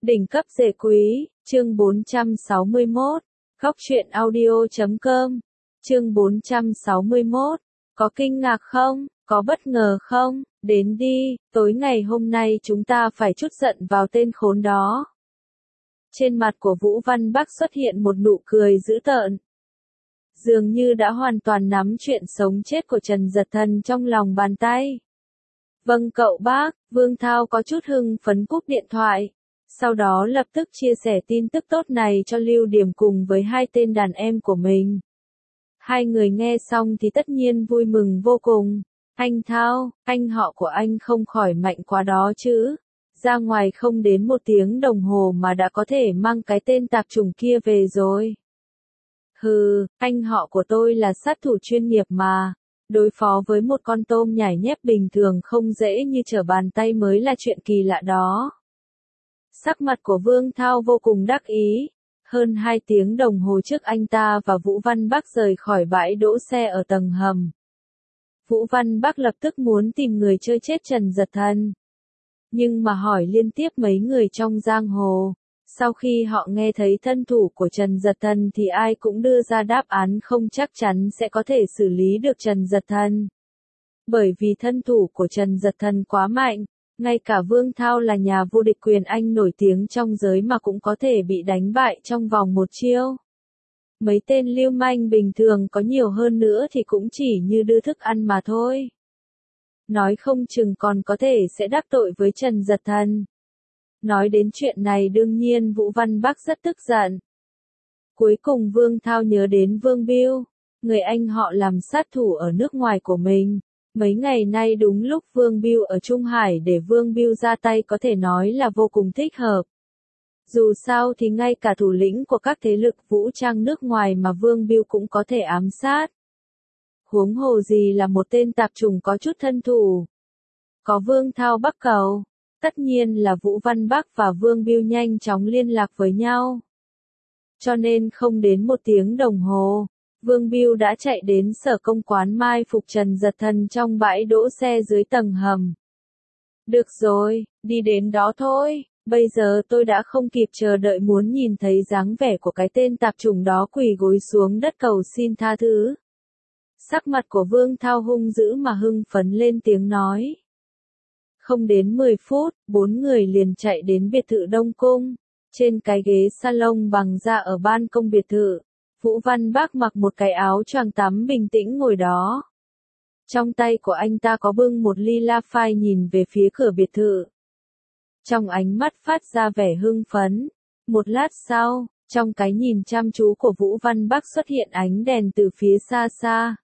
Đỉnh cấp rể quý, chương 461, Góc truyện audio.com, chương 461, có kinh ngạc không, có bất ngờ không, đến đi, tối ngày hôm nay chúng ta phải trút giận vào tên khốn đó. Trên mặt của Vũ Văn Bắc xuất hiện một nụ cười dữ tợn. Dường như đã hoàn toàn nắm chuyện sống chết của Trần Giật Thần trong lòng bàn tay. Vâng cậu bác, Vương Thao có chút hưng phấn cúp điện thoại. Sau đó lập tức chia sẻ tin tức tốt này cho Lưu Điểm cùng với hai tên đàn em của mình. Hai người nghe xong thì tất nhiên vui mừng vô cùng. Anh Thao, anh họ của anh không khỏi mạnh quá đó chứ. Ra ngoài không đến 1 tiếng đồng hồ mà đã có thể mang cái tên tạp chủng kia về rồi. Hừ, anh họ của tôi là sát thủ chuyên nghiệp mà. Đối phó với một con tôm nhảy nhép bình thường không dễ như trở bàn tay mới là chuyện kỳ lạ đó. Sắc mặt của Vương Thao vô cùng đắc ý. Hơn 2 tiếng đồng hồ trước anh ta và Vũ Văn Bắc rời khỏi bãi đỗ xe ở tầng hầm. Vũ Văn Bắc lập tức muốn tìm người chơi chết Trần Giật Thần. Nhưng mà hỏi liên tiếp mấy người trong giang hồ. Sau khi họ nghe thấy thân thủ của Trần Giật Thần thì ai cũng đưa ra đáp án không chắc chắn sẽ có thể xử lý được Trần Giật Thần. Bởi vì thân thủ của Trần Giật Thần quá mạnh, ngay cả Vương Thao là nhà vô địch quyền Anh nổi tiếng trong giới mà cũng có thể bị đánh bại trong vòng 1 chiêu. Mấy tên lưu manh bình thường có nhiều hơn nữa thì cũng chỉ như đưa thức ăn mà thôi. Nói không chừng còn có thể sẽ đắc tội với Trần Giật Thần. Nói đến chuyện này đương nhiên Vũ Văn Bắc rất tức giận. Cuối cùng Vương Thao nhớ đến Vương Biêu, người anh họ làm sát thủ ở nước ngoài của mình. Mấy ngày nay đúng lúc Vương Biêu ở Trung Hải để Vương Biêu ra tay có thể nói là vô cùng thích hợp. Dù sao thì ngay cả thủ lĩnh của các thế lực vũ trang nước ngoài mà Vương Biêu cũng có thể ám sát. Huống hồ gì là một tên tạp chủng có chút thân thủ. Có Vương Thao bắc cầu, tất nhiên là Vũ Văn Bắc và Vương Biêu nhanh chóng liên lạc với nhau. Cho nên không đến 1 tiếng đồng hồ, Vương Biêu đã chạy đến sở công quán mai phục Trần Giật Thần trong bãi đỗ xe dưới tầng hầm. Được rồi, đi đến đó thôi, bây giờ tôi đã không kịp chờ đợi muốn nhìn thấy dáng vẻ của cái tên tạp chủng đó quỳ gối xuống đất cầu xin tha thứ. Sắc mặt của Vương Thao hung dữ mà hưng phấn lên tiếng nói. Không đến 10 phút, 4 người liền chạy đến biệt thự Đông Cung. Trên cái ghế salon bằng da ở ban công biệt thự, Vũ Văn Bắc mặc một cái áo choàng tắm bình tĩnh ngồi đó. Trong tay của anh ta có bưng một ly la phai nhìn về phía cửa biệt thự. Trong ánh mắt phát ra vẻ hưng phấn. Một lát sau, trong cái nhìn chăm chú của Vũ Văn Bắc xuất hiện ánh đèn từ phía xa xa.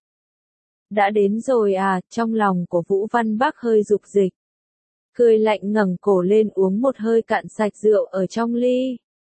Đã đến rồi à, trong lòng của Vũ Văn Bắc hơi rục rịch. Cười lạnh ngẩng cổ lên uống một hơi cạn sạch rượu ở trong ly.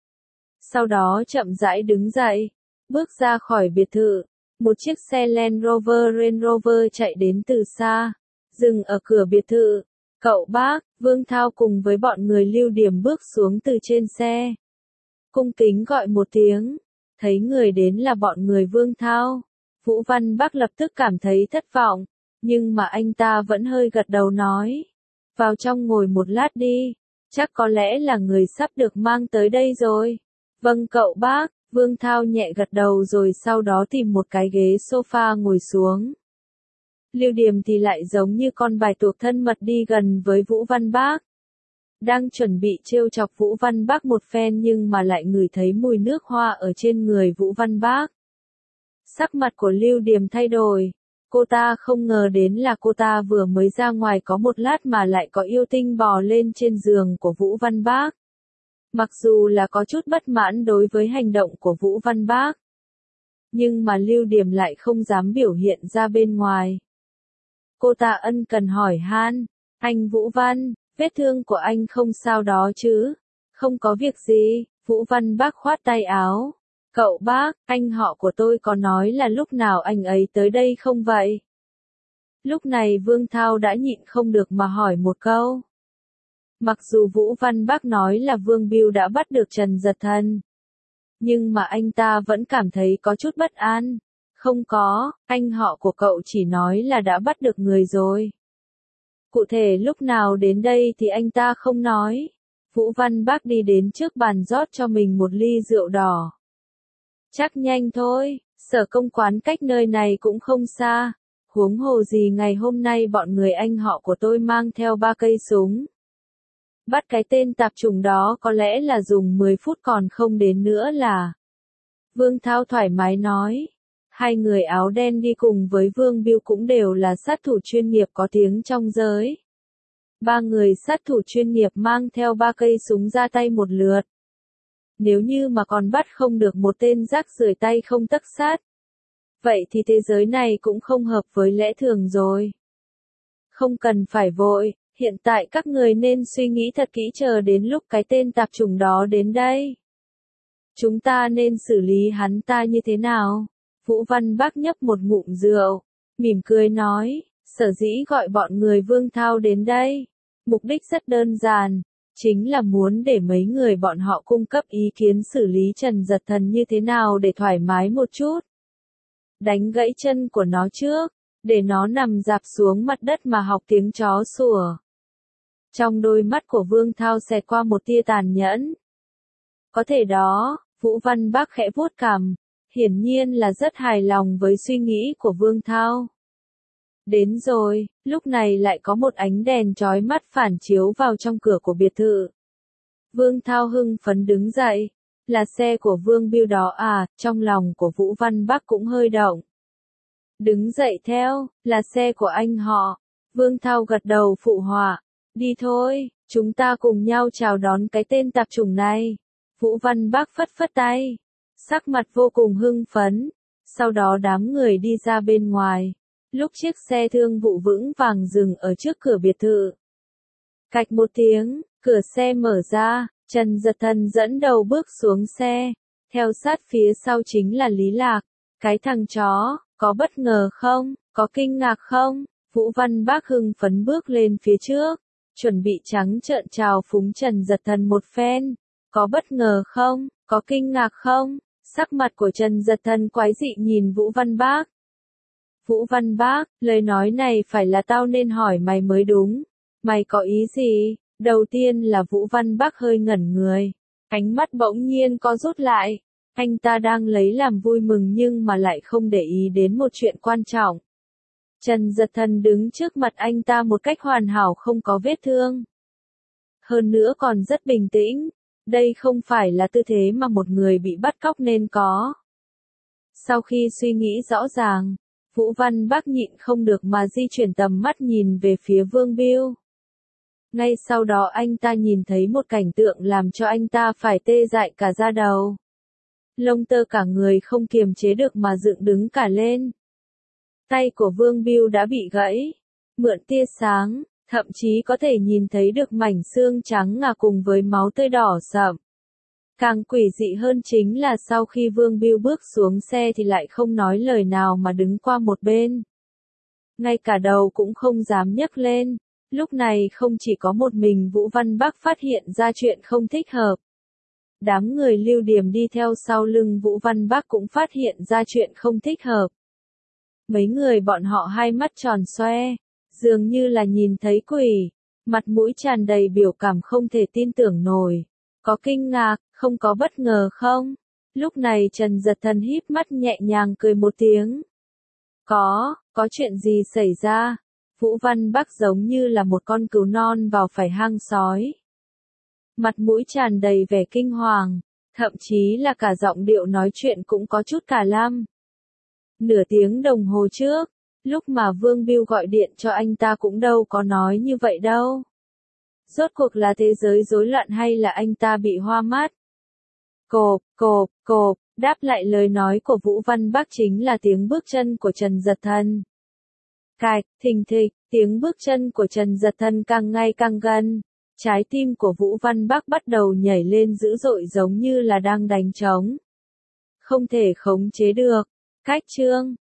Sau đó chậm rãi đứng dậy, bước ra khỏi biệt thự. Một chiếc xe Land Rover chạy đến từ xa, dừng ở cửa biệt thự. Cậu bác, Vương Thao cùng với bọn người Lưu Điểm bước xuống từ trên xe. Cung kính gọi một tiếng, thấy người đến là bọn người Vương Thao. Vũ Văn Bắc lập tức cảm thấy thất vọng, nhưng mà anh ta vẫn hơi gật đầu nói. Vào trong ngồi một lát đi, chắc có lẽ là người sắp được mang tới đây rồi. Vâng cậu bác, Vương Thao nhẹ gật đầu rồi sau đó tìm một cái ghế sofa ngồi xuống. Lưu Điểm thì lại giống như con bài tuộc thân mật đi gần với Vũ Văn Bắc. Đang chuẩn bị trêu chọc Vũ Văn Bắc một phen nhưng mà lại ngửi thấy mùi nước hoa ở trên người Vũ Văn Bắc. Sắc mặt của Lưu Điểm thay đổi. Cô ta không ngờ đến là cô ta vừa mới ra ngoài có một lát mà lại có yêu tinh bò lên trên giường của Vũ Văn Bắc. Mặc dù là có chút bất mãn đối với hành động của Vũ Văn Bắc, nhưng mà Lưu Điểm lại không dám biểu hiện ra bên ngoài. Cô ta ân cần hỏi han, anh Vũ Văn, vết thương của anh không sao đó chứ? Không có việc gì, Vũ Văn Bắc khoát tay áo. Cậu bác, anh họ của tôi có nói là lúc nào anh ấy tới đây không vậy? Lúc này Vương Thao đã nhịn không được mà hỏi một câu. Mặc dù Vũ Văn Bắc nói là Vương Biêu đã bắt được Trần Giật Thần, nhưng mà anh ta vẫn cảm thấy có chút bất an. Không có, anh họ của cậu chỉ nói là đã bắt được người rồi. Cụ thể lúc nào đến đây thì anh ta không nói. Vũ Văn Bác đi đến trước bàn rót cho mình một ly rượu đỏ. Chắc nhanh thôi, Sở Công quán cách nơi này cũng không xa. Huống hồ gì ngày hôm nay bọn người anh họ của tôi mang theo 3 cây súng. Bắt cái tên tạp chủng đó có lẽ là dùng 10 phút còn không đến nữa là. Vương Thao thoải mái nói. Hai người áo đen đi cùng với Vương Biêu cũng đều là sát thủ chuyên nghiệp có tiếng trong giới. 3 người sát thủ chuyên nghiệp mang theo 3 cây súng ra tay một lượt. Nếu như mà còn bắt không được một tên rác rưởi tay không tấc sát. Vậy thì thế giới này cũng không hợp với lẽ thường rồi. Không cần phải vội, hiện tại các người nên suy nghĩ thật kỹ chờ đến lúc cái tên tạp chủng đó đến đây. Chúng ta nên xử lý hắn ta như thế nào? Vũ Văn Bác nhấp một ngụm rượu, mỉm cười nói, sở dĩ gọi bọn người Vương Thao đến đây. Mục đích rất đơn giản, chính là muốn để mấy người bọn họ cung cấp ý kiến xử lý Trần Giật Thần như thế nào để thoải mái một chút. Đánh gãy chân của nó trước, để nó nằm rạp xuống mặt đất mà học tiếng chó sủa. Trong đôi mắt của Vương Thao xẹt qua một tia tàn nhẫn. Có thể đó, Vũ Văn Bác khẽ vuốt cằm, hiển nhiên là rất hài lòng với suy nghĩ của Vương Thao. Đến rồi, lúc này lại có một ánh đèn chói mắt phản chiếu vào trong cửa của biệt thự. Vương Thao hưng phấn đứng dậy. Là xe của Vương Biêu đó à, trong lòng của Vũ Văn Bác cũng hơi động. Đứng dậy theo, là xe của anh họ. Vương Thao gật đầu phụ họa. Đi thôi, chúng ta cùng nhau chào đón cái tên tạp chủng này. Vũ Văn Bác phất phất tay. Sắc mặt vô cùng hưng phấn. Sau đó đám người đi ra bên ngoài. Lúc chiếc xe thương vụ vững vàng dừng ở trước cửa biệt thự. Cạch một tiếng, cửa xe mở ra. Trần Giật Thần dẫn đầu bước xuống xe, theo sát phía sau chính là Lý Lạc. Cái thằng chó, có bất ngờ không, có kinh ngạc không? Vũ Văn Bác hưng phấn bước lên phía trước, chuẩn bị trắng trợn chào phúng Trần Giật Thần một phen. Có bất ngờ không, có kinh ngạc không? Sắc mặt của Trần Giật Thần quái dị nhìn Vũ Văn Bác. Vũ Văn Bác, lời nói này phải là tao nên hỏi mày mới đúng. Mày có ý gì? Đầu tiên là Vũ Văn Bác hơi ngẩn người. Ánh mắt bỗng nhiên co rút lại. Anh ta đang lấy làm vui mừng nhưng mà lại không để ý đến một chuyện quan trọng. Trần Giật Thần đứng trước mặt anh ta một cách hoàn hảo không có vết thương. Hơn nữa còn rất bình tĩnh. Đây không phải là tư thế mà một người bị bắt cóc nên có. Sau khi suy nghĩ rõ ràng, Vũ Văn Bác nhịn không được mà di chuyển tầm mắt nhìn về phía Vương Biêu. Ngay sau đó anh ta nhìn thấy một cảnh tượng làm cho anh ta phải tê dại cả da đầu. Lông tơ cả người không kiềm chế được mà dựng đứng cả lên. Tay của Vương Biêu đã bị gãy. Mượn tia sáng, thậm chí có thể nhìn thấy được mảnh xương trắng ngà cùng với máu tươi đỏ sậm. Càng quỷ dị hơn chính là sau khi Vương Biêu bước xuống xe thì lại không nói lời nào mà đứng qua một bên. Ngay cả đầu cũng không dám nhấc lên. Lúc này không chỉ có một mình Vũ Văn Bác phát hiện ra chuyện không thích hợp. Đám người Lưu Điểm đi theo sau lưng Vũ Văn Bác cũng phát hiện ra chuyện không thích hợp. Mấy người bọn họ hai mắt tròn xoe, dường như là nhìn thấy quỷ, mặt mũi tràn đầy biểu cảm không thể tin tưởng nổi. Có kinh ngạc, không có bất ngờ không? Lúc này Trần Giật Thần híp mắt nhẹ nhàng cười một tiếng. Có chuyện gì xảy ra? Vũ Văn Bác giống như là một con cừu non vào phải hang sói. Mặt mũi tràn đầy vẻ kinh hoàng, thậm chí là cả giọng điệu nói chuyện cũng có chút cả lăm. Nửa tiếng đồng hồ trước, lúc mà Vương Biêu gọi điện cho anh ta cũng đâu có nói như vậy đâu. Rốt cuộc là thế giới rối loạn hay là anh ta bị hoa mắt? Cộp, đáp lại lời nói của Vũ Văn Bác chính là tiếng bước chân của Trần Giật Thần. Cạch, thình thịch, tiếng bước chân của Trần Giật Thần càng ngày càng gần. Trái tim của Vũ Văn Bác bắt đầu nhảy lên dữ dội giống như là đang đánh trống. Không thể khống chế được. Cách chương